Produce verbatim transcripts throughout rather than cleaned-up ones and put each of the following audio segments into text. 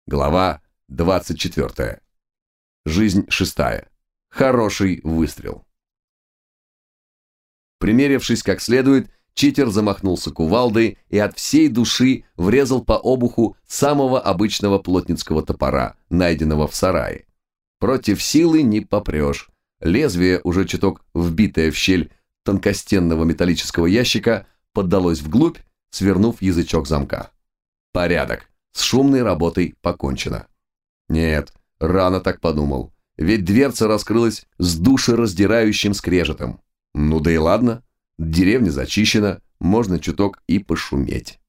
Глава двадцать четвёртая. Жизнь шестая. Хороший выстрел. Примерившись как следует, читер замахнулся кувалдой и от всей души врезал по обуху самого обычного плотницкого топора, найденного в сарае. Против силы не попрешь. Лезвие, уже чуток вбитое в щель тонкостенного металлического ящика, поддалось вглубь, свернув язычок замка. Порядок. С шумной работой покончено. Нет, рано так подумал, ведь дверца раскрылась с душераздирающим скрежетом. Ну да и ладно, деревня зачищена, можно чуток и пошуметь.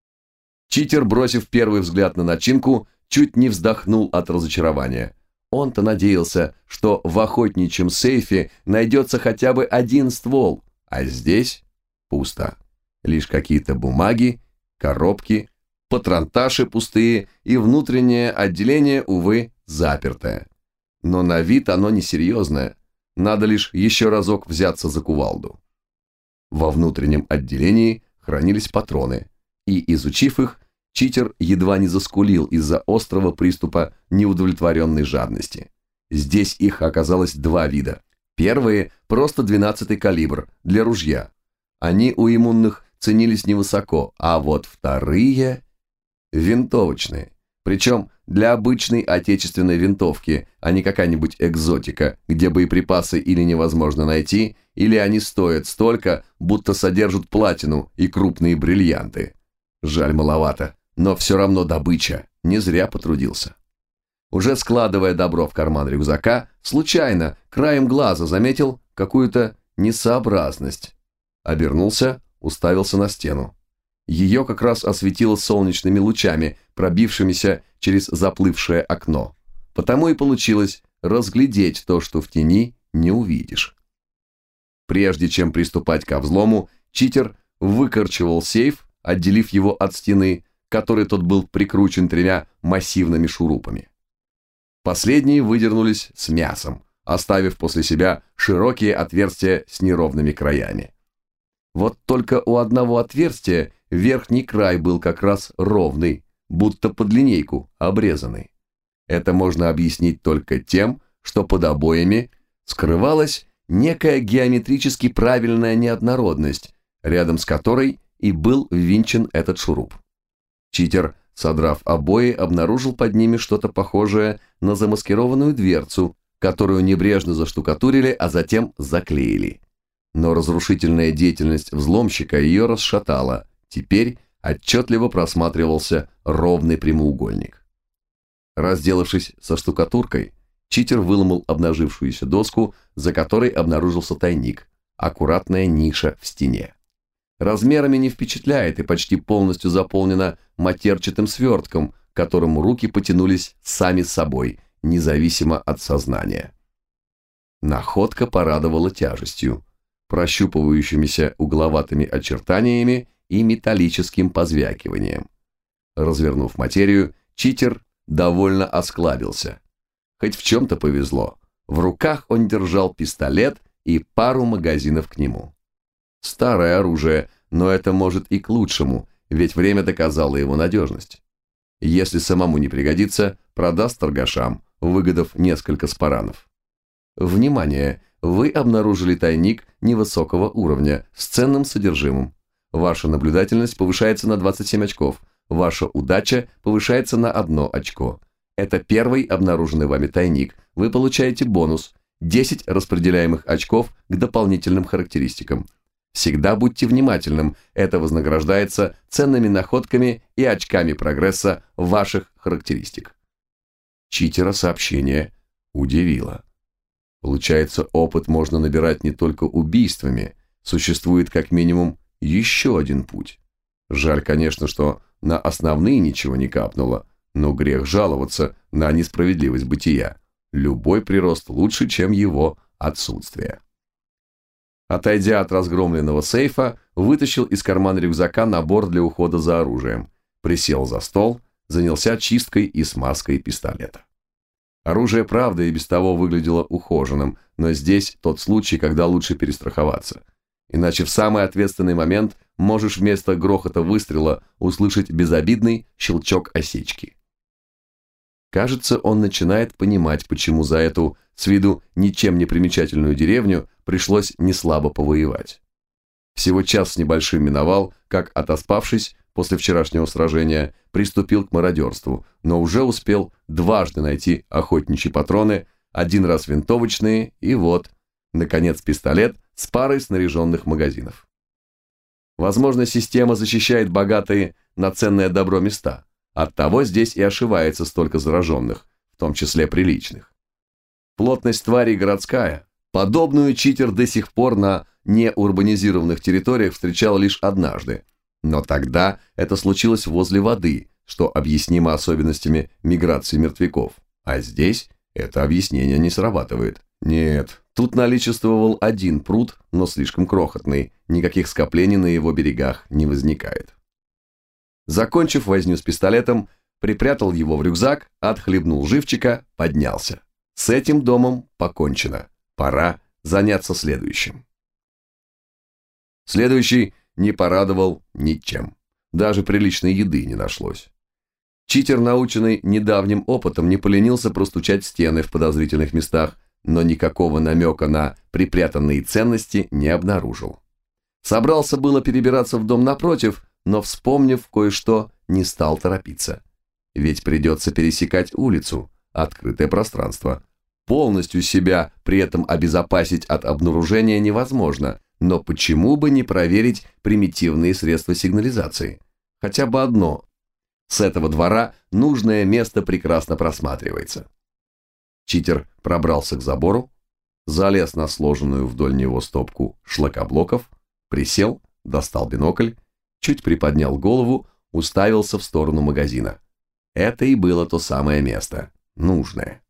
Читер, бросив первый взгляд на начинку, чуть не вздохнул от разочарования. Он-то надеялся, что в охотничьем сейфе найдется хотя бы один ствол, а здесь пусто. Лишь какие-то бумаги, коробки, патронташи пустые и внутреннее отделение, увы, запертое. Но на вид оно несерьезное, надо лишь еще разок взяться за кувалду. Во внутреннем отделении хранились патроны, и, изучив их, читер едва не заскулил из-за острого приступа неудовлетворенной жадности. Здесь их оказалось два вида. Первые – просто двенадцатый калибр, для ружья. Они у иммунных ценились невысоко, а вот вторые – винтовочные. Причем для обычной отечественной винтовки, а не какая-нибудь экзотика, где боеприпасы или невозможно найти, или они стоят столько, будто содержат платину и крупные бриллианты. Жаль, маловато, но все равно добыча, не зря потрудился. Уже складывая добро в карман рюкзака, случайно, краем глаза заметил какую-то несообразность. Обернулся, уставился на стену. Ее как раз осветило солнечными лучами, пробившимися через заплывшее окно. Потому и получилось разглядеть то, что в тени не увидишь. Прежде чем приступать ко взлому, читер выкорчевал сейф, отделив его от стены, к которой тот был прикручен тремя массивными шурупами. Последние выдернулись с мясом, оставив после себя широкие отверстия с неровными краями. Вот только у одного отверстия верхний край был как раз ровный, будто под линейку обрезанный. Это можно объяснить только тем, что под обоями скрывалась некая геометрически правильная неоднородность, рядом с которой и был ввинчен этот шуруп. Читер, содрав обои, обнаружил под ними что-то похожее на замаскированную дверцу, которую небрежно заштукатурили, а затем заклеили. Но разрушительная деятельность взломщика ее расшатала. Теперь отчетливо просматривался ровный прямоугольник. Разделавшись со штукатуркой, читер выломал обнажившуюся доску, за которой обнаружился тайник, аккуратная ниша в стене. Размерами не впечатляет и почти полностью заполнена матерчатым свертком, к которому руки потянулись сами собой, независимо от сознания. Находка порадовала тяжестью, прощупывающимися угловатыми очертаниями и металлическим позвякиванием. Развернув материю, читер довольно осклабился. Хоть в чем-то повезло. В руках он держал пистолет и пару магазинов к нему. Старое оружие, но это может и к лучшему, ведь время доказало его надежность. Если самому не пригодится, продаст торгашам, выгодав несколько спаранов. Внимание! Вы обнаружили тайник невысокого уровня с ценным содержимым. Ваша наблюдательность повышается на двадцать семь очков. Ваша удача повышается на одно очко. Это первый обнаруженный вами тайник. Вы получаете бонус десять распределяемых очков к дополнительным характеристикам. Всегда будьте внимательным, это вознаграждается ценными находками и очками прогресса ваших характеристик. Читера сообщение удивило. Получается, опыт можно набирать не только убийствами, существует как минимум еще один путь. Жаль, конечно, что на основные ничего не капнуло, но грех жаловаться на несправедливость бытия. Любой прирост лучше, чем его отсутствие. Отойдя от разгромленного сейфа, вытащил из кармана рюкзака набор для ухода за оружием, присел за стол, занялся чисткой и смазкой пистолета. Оружие, правда, и без того выглядело ухоженным, но здесь тот случай, когда лучше перестраховаться. Иначе в самый ответственный момент можешь вместо грохота выстрела услышать безобидный щелчок осечки. Кажется, он начинает понимать, почему за эту, с виду ничем не примечательную деревню, пришлось неслабо повоевать. Всего час с небольшим миновал, как, отоспавшись после вчерашнего сражения, приступил к мародерству, но уже успел дважды найти охотничьи патроны, один раз винтовочные и вот, наконец, пистолет с парой снаряженных магазинов. Возможно, система защищает богатые на ценное добро места. Оттого здесь и ошивается столько зараженных, в том числе приличных. Плотность тварей городская. Подобную читер до сих пор на неурбанизированных территориях встречал лишь однажды. Но тогда это случилось возле воды, что объяснимо особенностями миграции мертвяков. А здесь это объяснение не срабатывает. Нет, тут наличествовал один пруд, но слишком крохотный, никаких скоплений на его берегах не возникает. Закончив возню с пистолетом, припрятал его в рюкзак, отхлебнул живчика, поднялся. С этим домом покончено. Пора заняться следующим. Следующий не порадовал ничем. Даже приличной еды не нашлось. Читер, наученный недавним опытом, не поленился простучать стены в подозрительных местах, но никакого намека на припрятанные ценности не обнаружил. Собрался было перебираться в дом напротив, но, вспомнив кое-что, не стал торопиться. Ведь придется пересекать улицу, открытое пространство. Полностью себя при этом обезопасить от обнаружения невозможно, но почему бы не проверить примитивные средства сигнализации? Хотя бы одно. С этого двора нужное место прекрасно просматривается. Читер пробрался к забору, залез на сложенную вдоль него стопку шлакоблоков, присел, достал бинокль, чуть приподнял голову, уставился в сторону магазина. Это и было то самое место, нужное.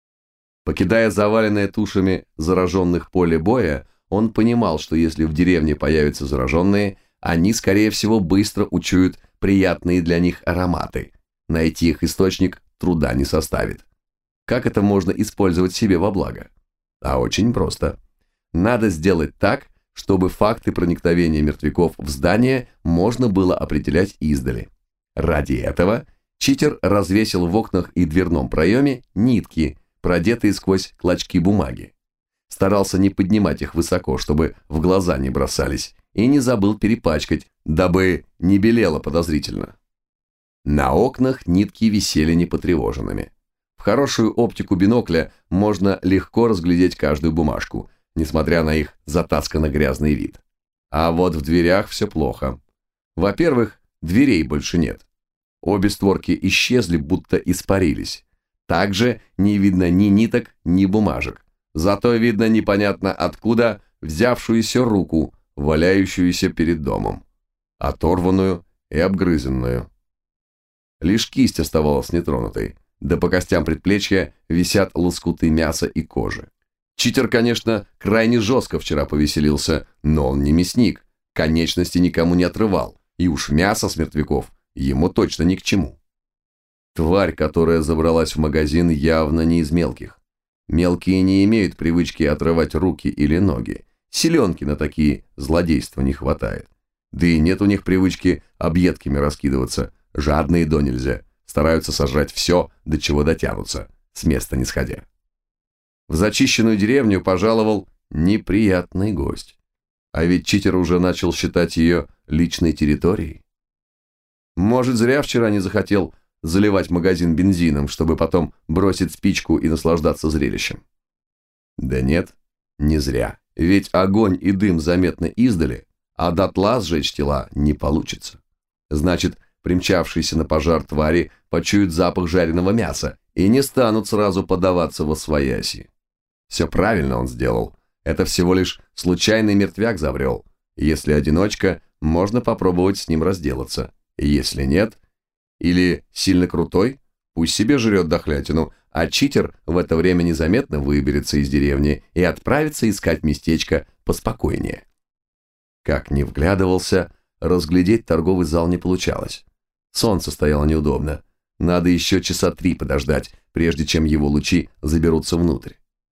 Покидая заваленное тушами зараженных поле боя, он понимал, что если в деревне появятся зараженные, они, скорее всего, быстро учуют приятные для них ароматы. Найти их источник труда не составит. Как это можно использовать себе во благо? А очень просто. Надо сделать так, чтобы факты проникновения мертвяков в здание можно было определять издали. Ради этого читер развесил в окнах и дверном проеме нитки, продетые сквозь клочки бумаги. Старался не поднимать их высоко, чтобы в глаза не бросались, и не забыл перепачкать, дабы не белело подозрительно. На окнах нитки висели непотревоженными. В хорошую оптику бинокля можно легко разглядеть каждую бумажку, несмотря на их затасканно-грязный вид. А вот в дверях все плохо. Во-первых, дверей больше нет. Обе створки исчезли, будто испарились. Также не видно ни ниток, ни бумажек. Зато видно непонятно откуда взявшуюся руку, валяющуюся перед домом. Оторванную и обгрызенную. Лишь кисть оставалась нетронутой, да по костям предплечья висят лоскуты мяса и кожи. Читер, конечно, крайне жестко вчера повеселился, но он не мясник, конечности никому не отрывал, и уж мясо с мертвяков ему точно ни к чему. Тварь, которая забралась в магазин, явно не из мелких. Мелкие не имеют привычки отрывать руки или ноги, селенки на такие злодейства не хватает. Да и нет у них привычки объедками раскидываться, жадные до нельзя, стараются сожрать все, до чего дотянутся, с места не сходя. В зачищенную деревню пожаловал неприятный гость. А ведь читер уже начал считать ее личной территорией. Может, зря вчера не захотел заливать магазин бензином, чтобы потом бросить спичку и наслаждаться зрелищем. Да нет, не зря. Ведь огонь и дым заметны издали, а дотла сжечь тела не получится. Значит, примчавшиеся на пожар твари почуют запах жареного мяса и не станут сразу подаваться восвояси. Все правильно он сделал. Это всего лишь случайный мертвяк забрел. Если одиночка, можно попробовать с ним разделаться. Если нет, или сильно крутой, пусть себе жрет дохлятину, а читер в это время незаметно выберется из деревни и отправится искать местечко поспокойнее. Как ни вглядывался, разглядеть торговый зал не получалось. Солнце стояло неудобно. Надо еще часа три подождать, прежде чем его лучи заберутся внутрь.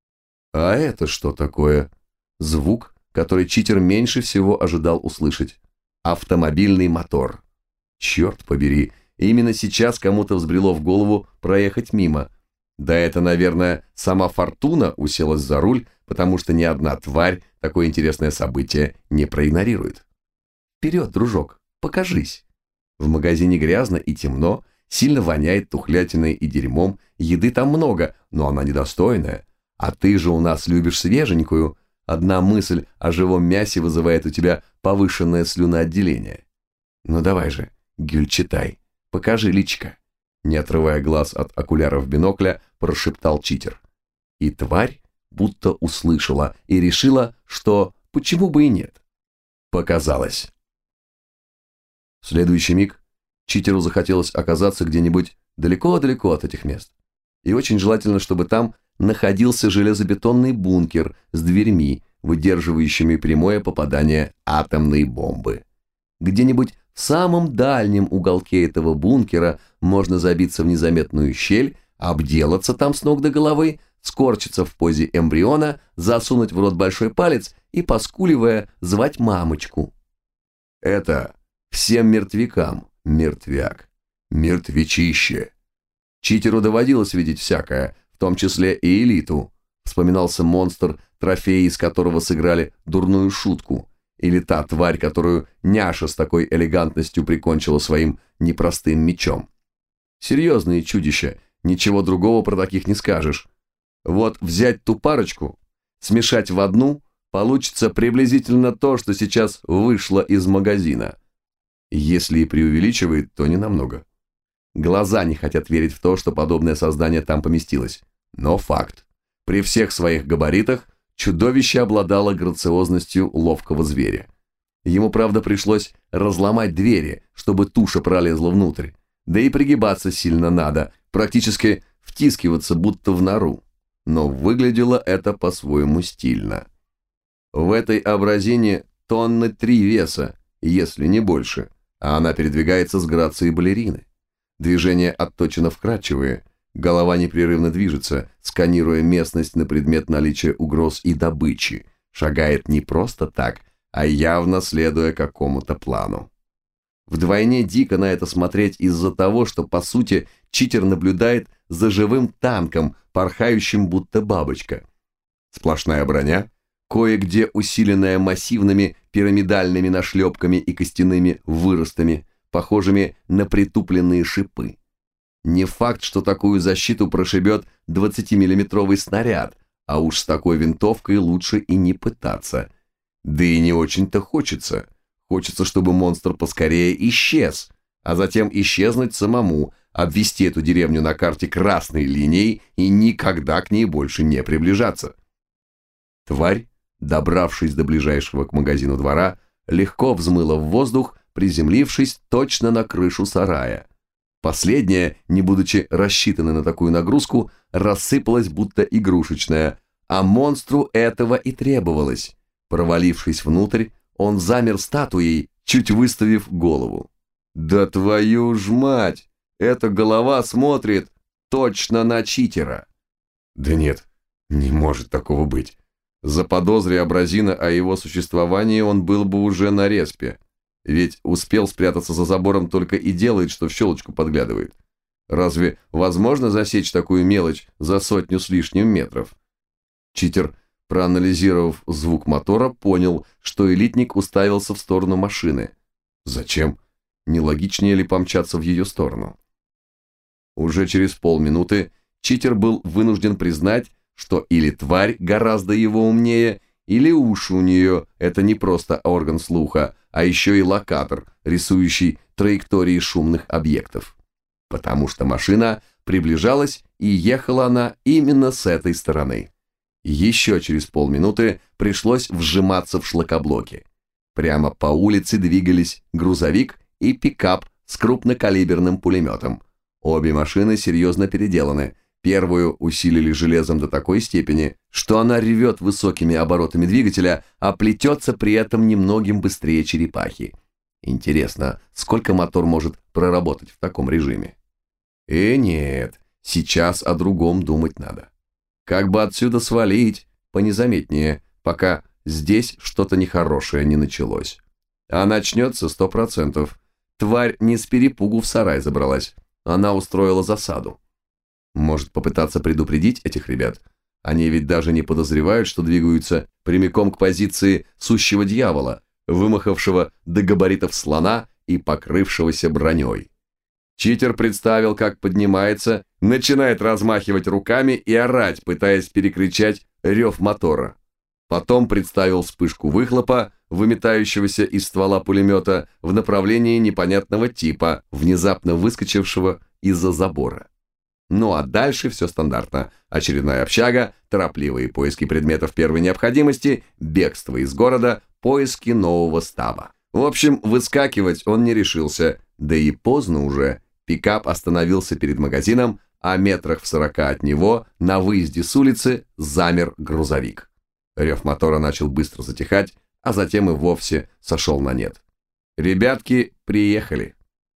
А это что такое? Звук, который читер меньше всего ожидал услышать. Автомобильный мотор. Черт побери, и именно сейчас кому-то взбрело в голову проехать мимо. Да это, наверное, сама Фортуна уселась за руль, потому что ни одна тварь такое интересное событие не проигнорирует. Вперед, дружок, покажись. В магазине грязно и темно, сильно воняет тухлятиной и дерьмом, еды там много, но она недостойная. А ты же у нас любишь свеженькую. Одна мысль о живом мясе вызывает у тебя повышенное слюноотделение. Ну давай же, Гюльчатай, покажи личико. Не отрывая глаз от окуляров бинокля, прошептал читер. И тварь будто услышала и решила, что почему бы и нет. Показалось. В следующий миг читеру захотелось оказаться где-нибудь далеко-далеко от этих мест. И очень желательно, чтобы там находился железобетонный бункер с дверьми, выдерживающими прямое попадание атомной бомбы. Где-нибудь в самом дальнем уголке этого бункера можно забиться в незаметную щель, обделаться там с ног до головы, скорчиться в позе эмбриона, засунуть в рот большой палец и, поскуливая, звать мамочку. Это всем мертвякам мертвяк, мертвечище. Читеру доводилось видеть всякое, в том числе и элиту. Вспоминался монстр, трофеи из которого сыграли дурную шутку, или та тварь, которую няша с такой элегантностью прикончила своим непростым мечом. Серьезные чудища, ничего другого про таких не скажешь. Вот взять ту парочку, смешать в одну, получится приблизительно то, что сейчас вышло из магазина. Если и преувеличивает, то ненамного. Глаза не хотят верить в то, что подобное создание там поместилось. Но факт. При всех своих габаритах чудовище обладало грациозностью ловкого зверя. Ему, правда, пришлось разломать двери, чтобы туша пролезла внутрь. Да и пригибаться сильно надо, практически втискиваться будто в нору. Но выглядело это по-своему стильно. В этой абразине тонны три веса, если не больше, а она передвигается с грацией балерины. Движения отточено вкрадчивые, голова непрерывно движется, сканируя местность на предмет наличия угроз и добычи, шагает не просто так, а явно следуя какому-то плану. Вдвойне дико на это смотреть из-за того, что, по сути, читер наблюдает за живым танком, порхающим будто бабочка. Сплошная броня, кое-где усиленная массивными пирамидальными нашлепками и костяными выростами, похожими на притупленные шипы. Не факт, что такую защиту прошибет двадцатимиллиметровый снаряд, а уж с такой винтовкой лучше и не пытаться. Да и не очень-то хочется. Хочется, чтобы монстр поскорее исчез, а затем исчезнуть самому, обвести эту деревню на карте красной линией и никогда к ней больше не приближаться. Тварь, добравшись до ближайшего к магазину двора, легко взмыла в воздух, приземлившись точно на крышу сарая. Последняя, не будучи рассчитанной на такую нагрузку, рассыпалась будто игрушечная, а монстру этого и требовалось. Провалившись внутрь, он замер статуей, чуть выставив голову. «Да твою ж мать! Эта голова смотрит точно на читера!» «Да нет, не может такого быть. Заподозри абразина о его существовании, он был бы уже на респе. Ведь успел спрятаться за забором только и делает, что в щелочку подглядывает. Разве возможно засечь такую мелочь за сотню с лишним метров?» Читер, проанализировав звук мотора, понял, что элитник уставился в сторону машины. Зачем? Не логичнее ли помчаться в ее сторону? Уже через полминуты читер был вынужден признать, что или тварь гораздо его умнее, или уши у нее – это не просто орган слуха, а еще и локатор, рисующий траектории шумных объектов. Потому что машина приближалась, и ехала она именно с этой стороны. Еще через полминуты пришлось вжиматься в шлакоблоки. Прямо по улице двигались грузовик и пикап с крупнокалиберным пулеметом. Обе машины серьезно переделаны. Первую усилили железом до такой степени, что она ревет высокими оборотами двигателя, а плетется при этом немногим быстрее черепахи. Интересно, сколько мотор может проработать в таком режиме? Э, нет, сейчас о другом думать надо. Как бы отсюда свалить понезаметнее, пока здесь что-то нехорошее не началось. А начнется сто процентов. тварь не с перепугу в сарай забралась. Она устроила засаду. Может попытаться предупредить этих ребят? Они ведь даже не подозревают, что двигаются прямиком к позиции сущего дьявола, вымахавшего до габаритов слона и покрывшегося броней. Читер представил, как поднимается, начинает размахивать руками и орать, пытаясь перекричать рев мотора. Потом представил вспышку выхлопа, выметающегося из ствола пулемета в направлении непонятного типа, внезапно выскочившего из-за забора. Ну а дальше все стандартно. Очередная общага, торопливые поиски предметов первой необходимости, бегство из города, поиски нового стаба. В общем, выскакивать он не решился, да и поздно уже. Пикап остановился перед магазином, а метрах в сорока от него, на выезде с улицы, замер грузовик. Рев мотора начал быстро затихать, а затем и вовсе сошел на нет. Ребятки приехали.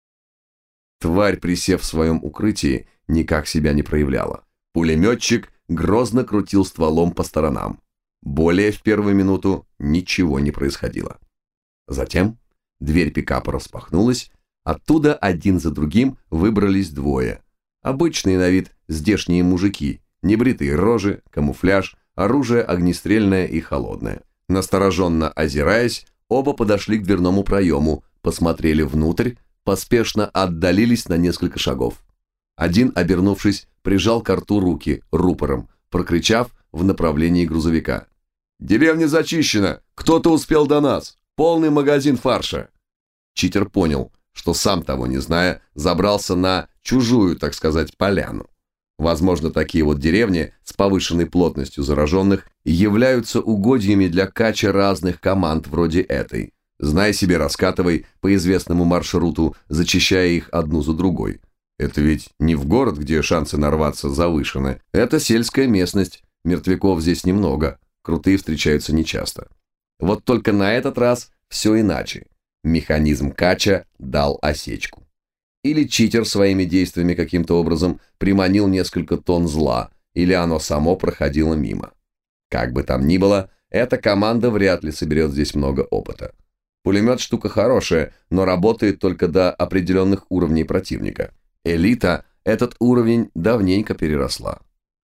Тварь, присев в своем укрытии, никак себя не проявляла. Пулеметчик грозно крутил стволом по сторонам. Более в первую минуту ничего не происходило. Затем дверь пикапа распахнулась, оттуда один за другим выбрались двое. Обычные на вид здешние мужики, небритые рожи, камуфляж, оружие огнестрельное и холодное. Настороженно озираясь, оба подошли к дверному проему, посмотрели внутрь, поспешно отдалились на несколько шагов. Один, обернувшись, прижал к рту руки рупором, прокричав в направлении грузовика: «Деревня зачищена! Кто-то успел до нас! Полный магазин фарша!» Читер понял, что сам того не зная, забрался на чужую, так сказать, поляну. Возможно, такие вот деревни с повышенной плотностью зараженных являются угодьями для кача разных команд вроде этой. Знай себе, раскатывай по известному маршруту, зачищая их одну за другой. Это ведь не в город, где шансы нарваться завышены. Это сельская местность, мертвяков здесь немного, крутые встречаются нечасто. Вот только на этот раз все иначе. Механизм кача дал осечку. Или читер своими действиями каким-то образом приманил несколько тонн зла, или оно само проходило мимо. Как бы там ни было, эта команда вряд ли соберет здесь много опыта. Пулемет штука хорошая, но работает только до определенных уровней противника. Элита этот уровень давненько переросла.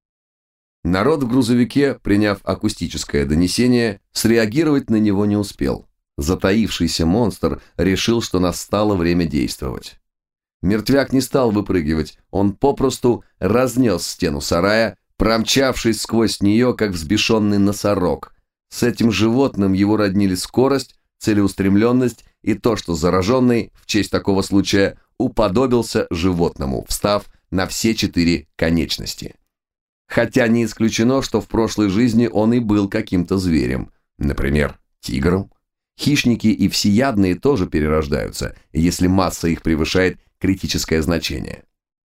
Народ в грузовике, приняв акустическое донесение, среагировать на него не успел. Затаившийся монстр решил, что настало время действовать. Мертвяк не стал выпрыгивать, он попросту разнес стену сарая, промчавшись сквозь нее, как взбешенный носорог. С этим животным его роднили скорость, целеустремленность и то, что зараженный, в честь такого случая, уподобился животному, встав на все четыре конечности. Хотя не исключено, что в прошлой жизни он и был каким-то зверем, например, тигром. Хищники и всеядные тоже перерождаются, если масса их превышает критическое значение.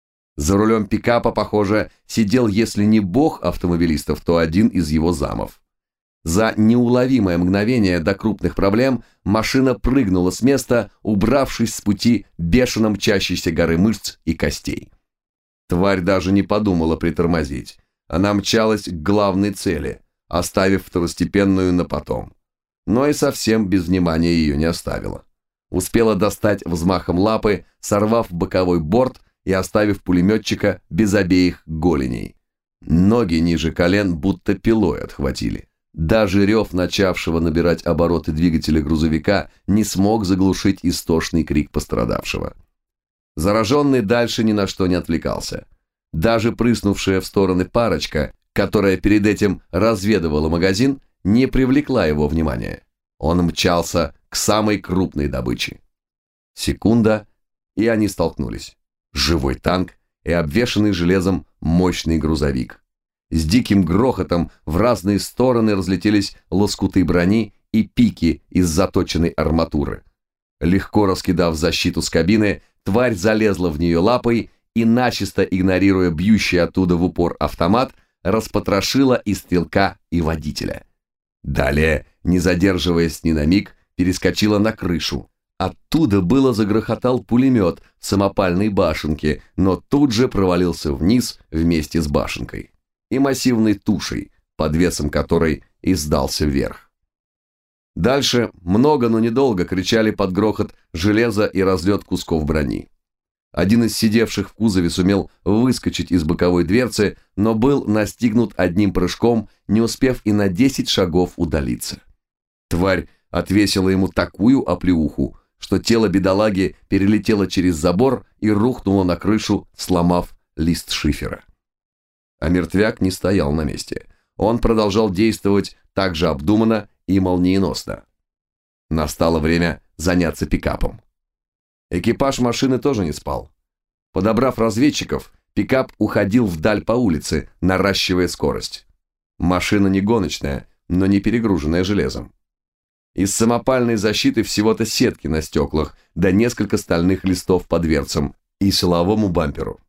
За рулем пикапа, похоже, сидел, если не бог автомобилистов, то один из его замов. За неуловимое мгновение до крупных проблем машина прыгнула с места, убравшись с пути бешено мчащейся горы мышц и костей. Тварь даже не подумала притормозить. Она мчалась к главной цели, оставив второстепенную на потом. Но и совсем без внимания ее не оставила. Успела достать взмахом лапы, сорвав боковой борт и оставив пулеметчика без обеих голеней. Ноги ниже колен будто пилой отхватили. Даже рев начавшего набирать обороты двигателя грузовика не смог заглушить истошный крик пострадавшего. Зараженный дальше ни на что не отвлекался. Даже прыснувшая в стороны парочка, которая перед этим разведывала магазин, не привлекла его внимания. Он мчался к самой крупной добыче. Секунда, и они столкнулись. Живой танк и обвешанный железом мощный грузовик. С диким грохотом в разные стороны разлетелись лоскуты брони и пики из заточенной арматуры. Легко раскидав защиту с кабины, тварь залезла в нее лапой и, начисто игнорируя бьющий оттуда в упор автомат, распотрошила и стрелка, и водителя. Далее, не задерживаясь ни на миг, перескочила на крышу. Оттуда было загрохотал пулемет в самопальной башенке, но тут же провалился вниз вместе с башенкой и массивной тушей, под весом которой и сдался вверх. Дальше много, но недолго кричали под грохот железа и разлет кусков брони. Один из сидевших в кузове сумел выскочить из боковой дверцы, но был настигнут одним прыжком, не успев и на десять шагов удалиться. Тварь отвесила ему такую оплеуху, что тело бедолаги перелетело через забор и рухнуло на крышу, сломав лист шифера. А мертвяк не стоял на месте. Он продолжал действовать так же обдуманно и молниеносно. Настало время заняться пикапом. Экипаж машины тоже не спал. Подобрав разведчиков, пикап уходил вдаль по улице, наращивая скорость. Машина не гоночная, но не перегруженная железом. Из самопальной защиты всего-то сетки на стеклах, да несколько стальных листов по дверцам и силовому бамперу.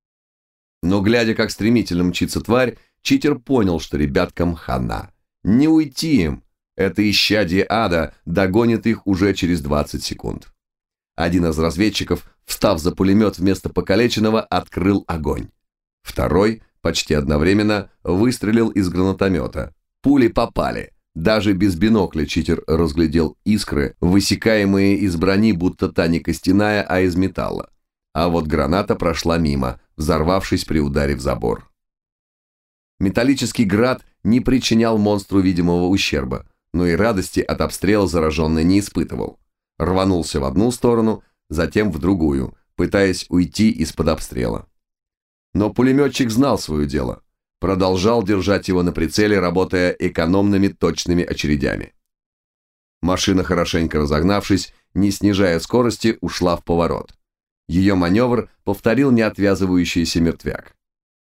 Но глядя, как стремительно мчится тварь, читер понял, что ребяткам хана. Не уйти им. Это исчадие ада догонит их уже через двадцать секунд. Один из разведчиков, встав за пулемет вместо покалеченного, открыл огонь. Второй, почти одновременно, выстрелил из гранатомета. Пули попали. Даже без бинокля читер разглядел искры, высекаемые из брони, будто та не костяная, а из металла. А вот граната прошла мимо, взорвавшись при ударе в забор. Металлический град не причинял монстру видимого ущерба, но и радости от обстрела зараженный не испытывал. Рванулся в одну сторону, затем в другую, пытаясь уйти из-под обстрела. Но пулеметчик знал свое дело. Продолжал держать его на прицеле, работая экономными точными очередями. Машина, хорошенько разогнавшись, не снижая скорости, ушла в поворот. Ее маневр повторил неотвязывающийся мертвяк.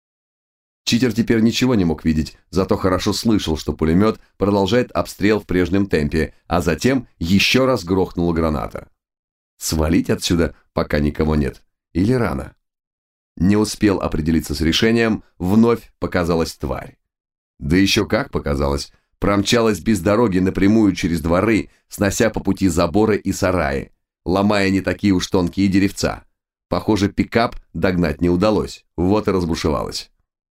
Читер теперь ничего не мог видеть, зато хорошо слышал, что пулемет продолжает обстрел в прежнем темпе, а затем еще раз грохнула граната. Свалить отсюда, пока никого нет, или рано? Не успел определиться с решением, вновь показалась тварь. Да еще как показалось, промчалась без дороги напрямую через дворы, снося по пути заборы и сараи, ломая не такие уж тонкие деревца. Похоже, пикап догнать не удалось, вот и разбушевалась.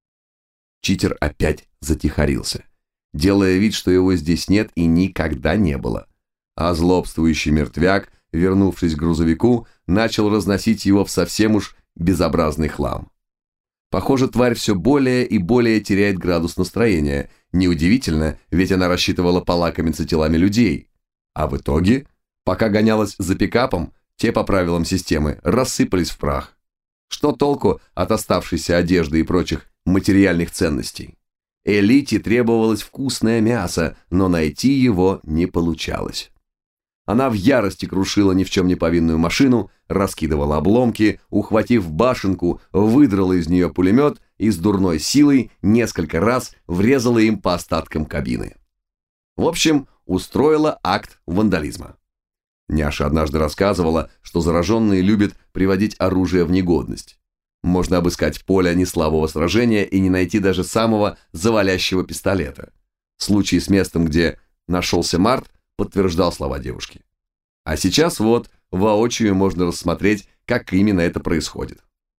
Читер опять затихарился, делая вид, что его здесь нет и никогда не было. А злобствующий мертвяк, вернувшись к грузовику, начал разносить его в совсем уж безобразный хлам. Похоже, тварь все более и более теряет градус настроения. Неудивительно, ведь она рассчитывала полакомиться телами людей. А в итоге, пока гонялась за пикапом, те по правилам системы рассыпались в прах. Что толку от оставшейся одежды и прочих материальных ценностей? Элите требовалось вкусное мясо, но найти его не получалось. Она в ярости крушила ни в чем не повинную машину, раскидывала обломки, ухватив башенку, выдрала из нее пулемет и с дурной силой несколько раз врезала им по остаткам кабины. В общем, устроила акт вандализма. Няша однажды рассказывала, что зараженные любят приводить оружие в негодность. Можно обыскать поле неславого сражения и не найти даже самого завалящего пистолета. Случай с местом, где нашелся Март, подтверждал слова девушки. А сейчас вот, воочию можно рассмотреть, как именно это происходит.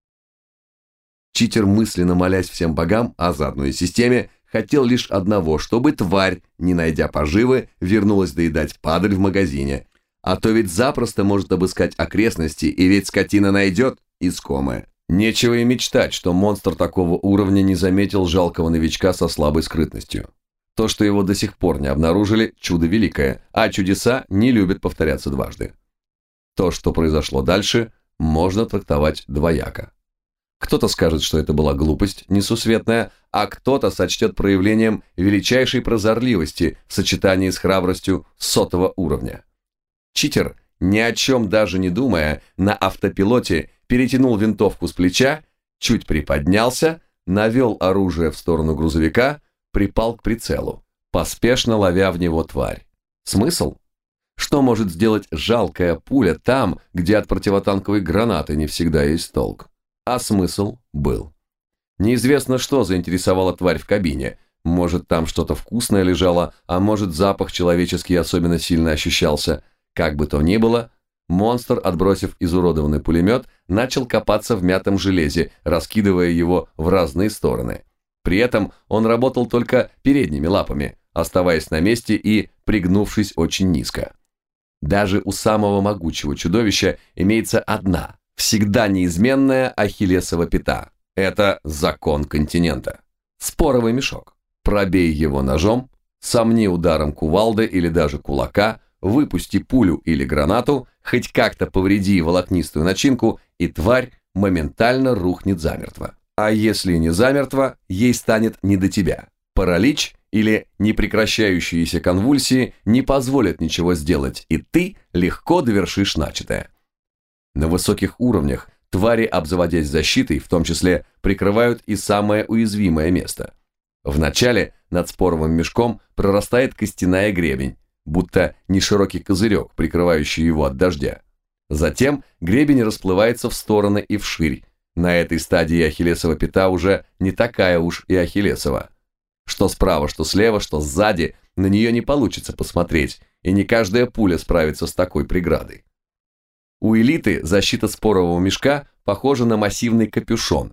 Читер, мысленно молясь всем богам, а заодно и системе, хотел лишь одного, чтобы тварь, не найдя поживы, вернулась доедать падаль в магазине. А то ведь запросто может обыскать окрестности, и ведь скотина найдет искомое. Нечего и мечтать, что монстр такого уровня не заметил жалкого новичка со слабой скрытностью. То, что его до сих пор не обнаружили, чудо великое, а чудеса не любят повторяться дважды. То, что произошло дальше, можно трактовать двояко. Кто-то скажет, что это была глупость несусветная, а кто-то сочтет проявлением величайшей прозорливости в сочетании с храбростью сотого уровня. Читер, ни о чем даже не думая, на автопилоте перетянул винтовку с плеча, чуть приподнялся, навел оружие в сторону грузовика, припал к прицелу, поспешно ловя в него тварь. Смысл? Что может сделать жалкая пуля там, где от противотанковой гранаты не всегда есть толк? А смысл был. Неизвестно, что заинтересовало тварь в кабине. Может, там что-то вкусное лежало, а может, запах человеческий особенно сильно ощущался. Как бы то ни было, монстр, отбросив изуродованный пулемет, начал копаться в мятом железе, раскидывая его в разные стороны. При этом он работал только передними лапами, оставаясь на месте и пригнувшись очень низко. Даже у самого могучего чудовища имеется одна, всегда неизменная ахиллесова пята. Это закон континента. Споровый мешок. Пробей его ножом, сомни ударом кувалды или даже кулака, выпусти пулю или гранату, хоть как-то повреди волокнистую начинку, и тварь моментально рухнет замертво. А если не замертво, ей станет не до тебя. Паралич или непрекращающиеся конвульсии не позволят ничего сделать, и ты легко довершишь начатое. На высоких уровнях твари, обзаводясь защитой, в том числе прикрывают и самое уязвимое место. Вначале над споровым мешком прорастает костяная гребень, будто неширокий козырек, прикрывающий его от дождя. Затем гребень расплывается в стороны и вширь. На этой стадии ахиллесова пята уже не такая уж и ахиллесова. Что справа, что слева, что сзади, на нее не получится посмотреть, и не каждая пуля справится с такой преградой. У элиты защита спорового мешка похожа на массивный капюшон.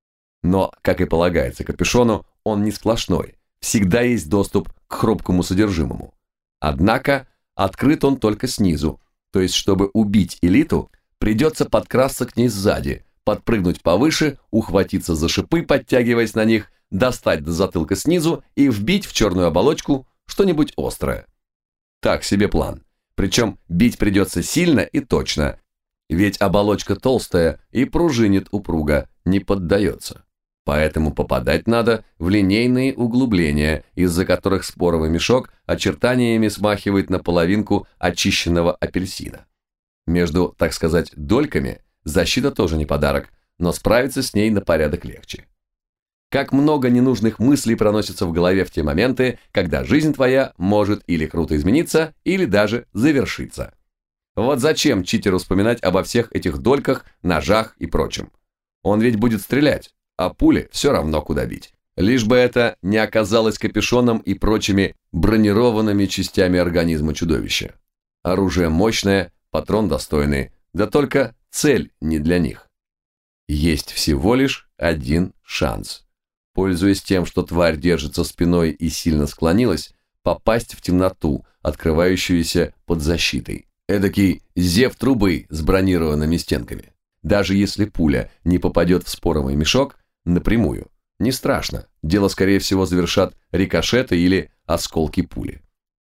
Но, как и полагается капюшону, он не сплошной, всегда есть доступ к хрупкому содержимому. Однако, открыт он только снизу, то есть, чтобы убить элиту, придется подкрасться к ней сзади, подпрыгнуть повыше, ухватиться за шипы, подтягиваясь на них, достать до затылка снизу и вбить в черную оболочку что-нибудь острое. Так себе план. Причем бить придется сильно и точно, ведь оболочка толстая и пружинит упруго, не поддается. Поэтому попадать надо в линейные углубления, из-за которых споровый мешок очертаниями смахивает на половинку очищенного апельсина. Между, так сказать, дольками защита тоже не подарок, но справиться с ней на порядок легче. Как много ненужных мыслей проносится в голове в те моменты, когда жизнь твоя может или круто измениться, или даже завершиться. Вот зачем читеру вспоминать обо всех этих дольках, ножах и прочем. Он ведь будет стрелять, а пули все равно куда бить. Лишь бы это не оказалось капюшоном и прочими бронированными частями организма чудовища. Оружие мощное, патрон достойный, да только цель не для них. Есть всего лишь один шанс. Пользуясь тем, что тварь держится спиной и сильно склонилась, попасть в темноту, открывающуюся под защитой. Эдакий зев трубы с бронированными стенками. Даже если пуля не попадет в споровый мешок напрямую, не страшно, дело скорее всего завершат рикошеты или осколки пули.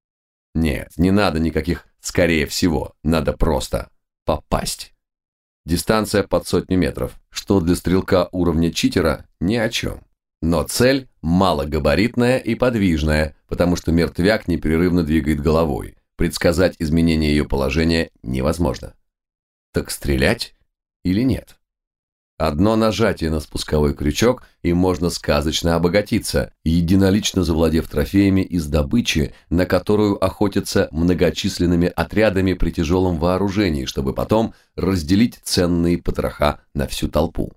Нет, не надо никаких «скорее всего», надо просто попасть. Дистанция под сотню метров, что для стрелка уровня читера ни о чем. Но цель малогабаритная и подвижная, потому что мертвяк непрерывно двигает головой. Предсказать изменение ее положения невозможно. Так стрелять или нет? Одно нажатие на спусковой крючок, и можно сказочно обогатиться, единолично завладев трофеями из добычи, на которую охотятся многочисленными отрядами при тяжелом вооружении, чтобы потом разделить ценные потроха на всю толпу.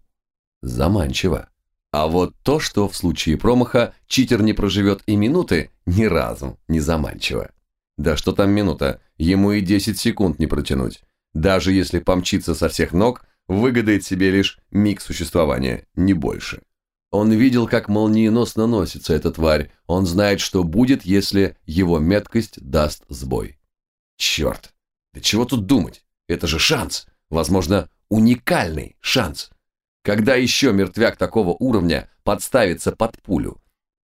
Заманчиво. А вот то, что в случае промаха читер не проживет и минуты, ни разу не заманчиво. Да что там минута, ему и десять секунд не протянуть. Даже если помчиться со всех ног, выгадает себе лишь миг существования, не больше. Он видел, как молниеносно носится эта тварь, он знает, что будет, если его меткость даст сбой. Черт, да чего тут думать, это же шанс, возможно, уникальный шанс. Когда еще мертвяк такого уровня подставится под пулю?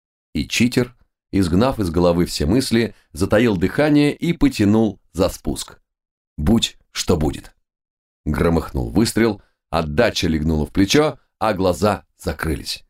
И читер, изгнав из головы все мысли, затаил дыхание и потянул за спуск. Будь что будет. Громыхнул выстрел, отдача легнула в плечо, а глаза закрылись.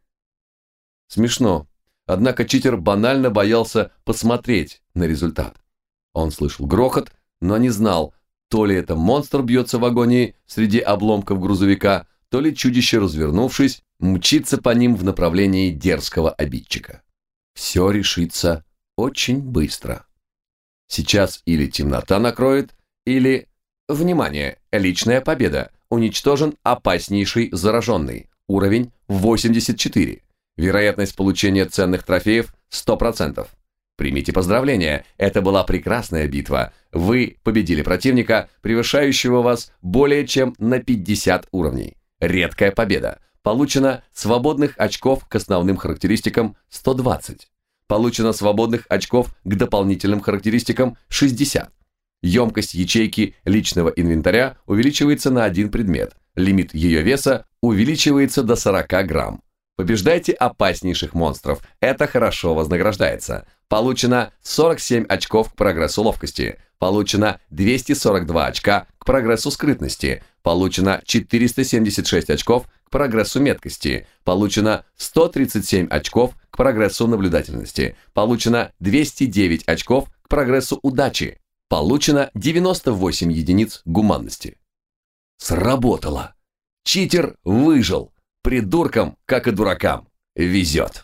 Смешно, однако читер банально боялся посмотреть на результат. Он слышал грохот, но не знал, то ли это монстр бьется в агонии среди обломков грузовика, то ли чудище, развернувшись, мчится по ним в направлении дерзкого обидчика. Все решится очень быстро. Сейчас или темнота накроет, или... Внимание! Личная победа. Уничтожен опаснейший зараженный. Уровень восемьдесят четыре. Вероятность получения ценных трофеев сто процентов. Примите поздравления, это была прекрасная битва. Вы победили противника, превышающего вас более чем на пятьдесят уровней. Редкая победа. Получено свободных очков к основным характеристикам сто двадцать. Получено свободных очков к дополнительным характеристикам шестьдесят. Емкость ячейки личного инвентаря увеличивается на один предмет. Лимит ее веса увеличивается до сорока грамм. Побеждайте опаснейших монстров. Это хорошо вознаграждается. Получено сорок семь очков к прогрессу ловкости. Получено двести сорок два очка к прогрессу скрытности. Получено четыреста семьдесят шесть очков к прогрессу меткости. Получено сто тридцать семь очков к прогрессу наблюдательности. Получено двести девять очков к прогрессу удачи. Получено девяносто восемь единиц гуманности. Сработало. Читер выжил. Придуркам, как и дуракам, везет.